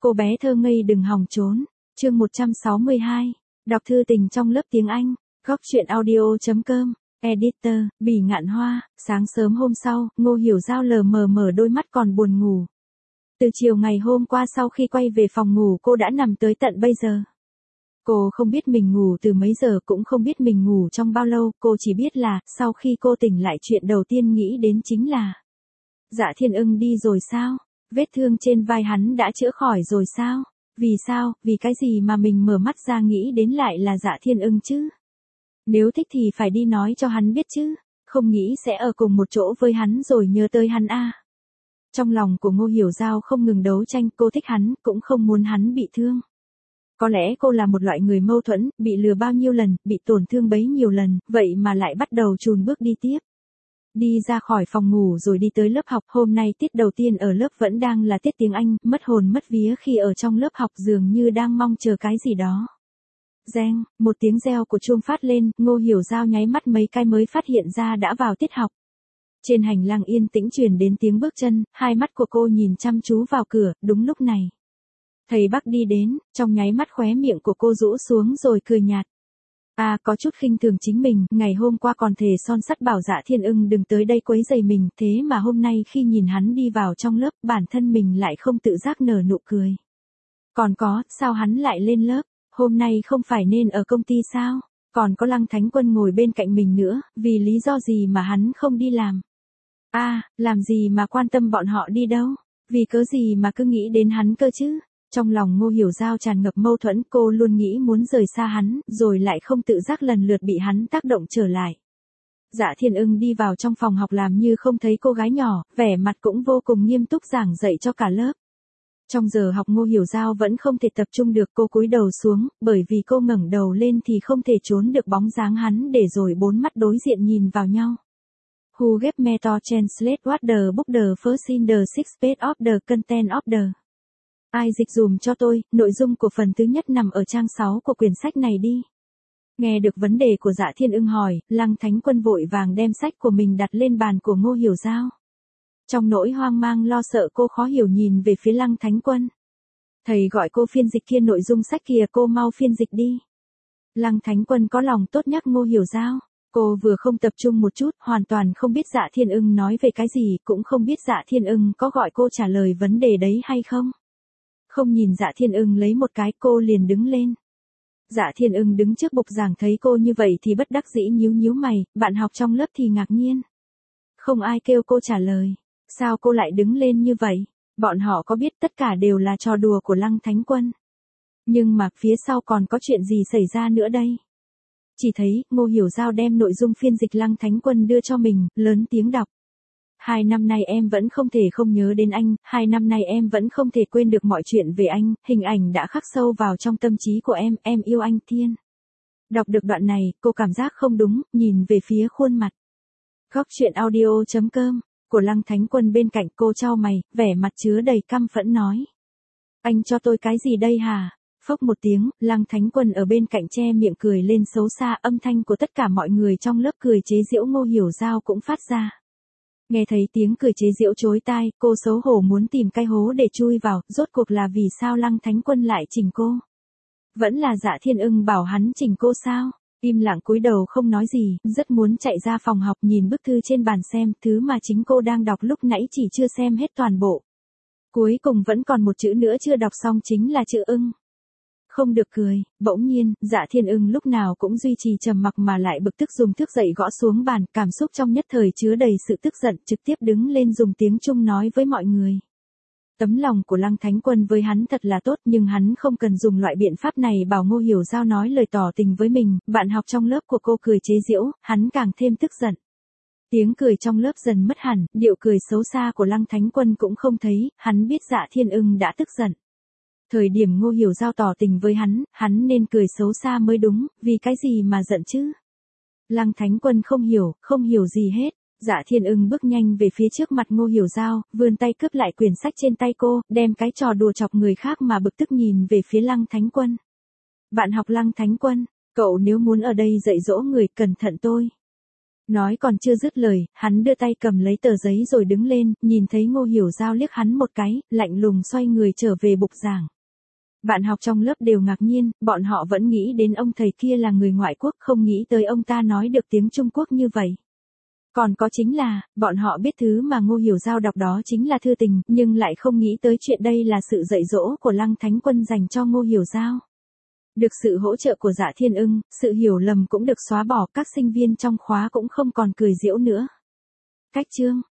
Cô bé thơ ngây đừng hòng trốn. Chương 162. Đọc thư tình trong lớp tiếng Anh. Góc truyện audio.com. Editor, Bỉ Ngạn Hoa. Sáng sớm hôm sau, Ngô Hiểu Giao lờ mờ mở đôi mắt còn buồn ngủ. Từ chiều ngày hôm qua sau khi quay về phòng ngủ cô đã nằm tới tận bây giờ. Cô không biết mình ngủ từ mấy giờ, cũng không biết mình ngủ trong bao lâu, cô chỉ biết là, sau khi cô tỉnh lại chuyện đầu tiên nghĩ đến chính là Dạ Thiên Ưng đi rồi sao? Vết thương trên vai hắn đã chữa khỏi rồi sao? Vì sao, vì cái gì mà mình mở mắt ra nghĩ đến lại là Dạ Thiên Ưng chứ? Nếu thích thì phải đi nói cho hắn biết chứ, không nghĩ sẽ ở cùng một chỗ với hắn rồi nhớ tới hắn à. Trong lòng của Ngô Hiểu Giao không ngừng đấu tranh, cô thích hắn, cũng không muốn hắn bị thương. Có lẽ cô là một loại người mâu thuẫn, bị lừa bao nhiêu lần, bị tổn thương bấy nhiêu lần, vậy mà lại bắt đầu chùn bước đi tiếp. Đi ra khỏi phòng ngủ rồi đi tới lớp học, hôm nay tiết đầu tiên ở lớp vẫn đang là tiết tiếng Anh, mất hồn mất vía khi ở trong lớp học dường như đang mong chờ cái gì đó. Reng, một tiếng reo của chuông phát lên, Ngô Hiểu Giao nháy mắt mấy cái mới phát hiện ra đã vào tiết học. Trên hành lang yên tĩnh truyền đến tiếng bước chân, hai mắt của cô nhìn chăm chú vào cửa, đúng lúc này. Thầy Bắc đi đến, trong nháy mắt khóe miệng của cô rũ xuống rồi cười nhạt. À, có chút khinh thường chính mình, ngày hôm qua còn thề son sắt bảo Dạ Thiên Ưng đừng tới đây quấy rầy mình, thế mà hôm nay khi nhìn hắn đi vào trong lớp, bản thân mình lại không tự giác nở nụ cười. Còn có, sao hắn lại lên lớp, hôm nay không phải nên ở công ty sao, còn có Lăng Thánh Quân ngồi bên cạnh mình nữa, vì lý do gì mà hắn không đi làm. À, làm gì mà quan tâm bọn họ đi đâu, vì cớ gì mà cứ nghĩ đến hắn cơ chứ. Trong lòng Ngô Hiểu Giao tràn ngập mâu thuẫn, cô luôn nghĩ muốn rời xa hắn, rồi lại không tự giác lần lượt bị hắn tác động trở lại. Dạ Thiên Ưng đi vào trong phòng học làm như không thấy cô gái nhỏ, vẻ mặt cũng vô cùng nghiêm túc giảng dạy cho cả lớp. Trong giờ học Ngô Hiểu Giao vẫn không thể tập trung được, cô cúi đầu xuống, bởi vì cô ngẩng đầu lên thì không thể trốn được bóng dáng hắn để rồi bốn mắt đối diện nhìn vào nhau. Who gave me to translate what the book the first in the six page of the content of the. Ai dịch dùm cho tôi, nội dung của phần thứ nhất nằm ở trang 6 của quyển sách này đi. Nghe được vấn đề của Dạ Thiên Ưng hỏi, Lăng Thánh Quân vội vàng đem sách của mình đặt lên bàn của Ngô Hiểu Giao. Trong nỗi hoang mang lo sợ cô khó hiểu nhìn về phía Lăng Thánh Quân. Thầy gọi cô phiên dịch kia nội dung sách kìa, cô mau phiên dịch đi. Lăng Thánh Quân có lòng tốt nhắc Ngô Hiểu Giao. Cô vừa không tập trung một chút, hoàn toàn không biết Dạ Thiên Ưng nói về cái gì, cũng không biết Dạ Thiên Ưng có gọi cô trả lời vấn đề đấy hay không. Không nhìn Dạ Thiên Ưng lấy một cái, cô liền đứng lên. Dạ Thiên Ưng đứng trước bục giảng thấy cô như vậy thì bất đắc dĩ nhíu mày, bạn học trong lớp thì ngạc nhiên. Không ai kêu cô trả lời. Sao cô lại đứng lên như vậy? Bọn họ có biết tất cả đều là trò đùa của Lăng Thánh Quân. Nhưng mà phía sau còn có chuyện gì xảy ra nữa đây? Chỉ thấy, Ngô Hiểu Giao đem nội dung phiên dịch Lăng Thánh Quân đưa cho mình, lớn tiếng đọc. 2 năm nay em vẫn không thể không nhớ đến anh, 2 năm nay em vẫn không thể quên được mọi chuyện về anh, hình ảnh đã khắc sâu vào trong tâm trí của em yêu anh Thiên. Đọc được đoạn này, cô cảm giác không đúng, nhìn về phía khuôn mặt. Góc truyện audio.com, của Lăng Thánh Quân bên cạnh, cô chau mày, vẻ mặt chứa đầy căm phẫn nói. Anh cho tôi cái gì đây hả? Phốc một tiếng, Lăng Thánh Quân ở bên cạnh che miệng cười lên xấu xa, âm thanh của tất cả mọi người trong lớp cười chế giễu Ngô Hiểu Giao cũng phát ra. Nghe thấy tiếng cười chế giễu chói tai, cô xấu hổ muốn tìm cái hố để chui vào, rốt cuộc là vì sao Lăng Thánh Quân lại chỉnh cô? Vẫn là Dạ Thiên Ưng bảo hắn chỉnh cô sao? Im lặng cúi đầu không nói gì, rất muốn chạy ra phòng học nhìn bức thư trên bàn xem, thứ mà chính cô đang đọc lúc nãy chỉ chưa xem hết toàn bộ. Cuối cùng vẫn còn một chữ nữa chưa đọc xong chính là chữ ưng. Không được cười, bỗng nhiên, Dạ Thiên Ưng lúc nào cũng duy trì trầm mặc mà lại bực tức dùng thước dậy gõ xuống bàn, cảm xúc trong nhất thời chứa đầy sự tức giận, trực tiếp đứng lên dùng tiếng Trung nói với mọi người. Tấm lòng của Lăng Thánh Quân với hắn thật là tốt, nhưng hắn không cần dùng loại biện pháp này bảo Ngô Hiểu Giao nói lời tỏ tình với mình, bạn học trong lớp của cô cười chế giễu, hắn càng thêm tức giận. Tiếng cười trong lớp dần mất hẳn, điệu cười xấu xa của Lăng Thánh Quân cũng không thấy, hắn biết Dạ Thiên Ưng đã tức giận. Thời điểm Ngô Hiểu Giao tỏ tình với hắn nên cười xấu xa mới đúng, vì cái gì mà giận chứ? Lăng Thánh Quân không hiểu gì hết. Dạ Thiên Ưng bước nhanh về phía trước mặt Ngô Hiểu Giao, vươn tay cướp lại quyển sách trên tay cô, đem cái trò đùa chọc người khác mà bực tức nhìn về phía Lăng Thánh Quân. Bạn học Lăng Thánh Quân, cậu nếu muốn ở đây dạy dỗ người, cẩn thận tôi. Nói còn chưa dứt lời, hắn đưa tay cầm lấy tờ giấy rồi đứng lên, nhìn thấy Ngô Hiểu Giao liếc hắn một cái, lạnh lùng xoay người trở về bục giảng. Bạn học trong lớp đều ngạc nhiên, bọn họ vẫn nghĩ đến ông thầy kia là người ngoại quốc, không nghĩ tới ông ta nói được tiếng Trung Quốc như vậy. Còn có chính là, bọn họ biết thứ mà Ngô Hiểu Giao đọc đó chính là thư tình, nhưng lại không nghĩ tới chuyện đây là sự dạy dỗ của Lăng Thánh Quân dành cho Ngô Hiểu Giao. Được sự hỗ trợ của Dạ Thiên Ưng, sự hiểu lầm cũng được xóa bỏ, các sinh viên trong khóa cũng không còn cười giễu nữa. Cách chương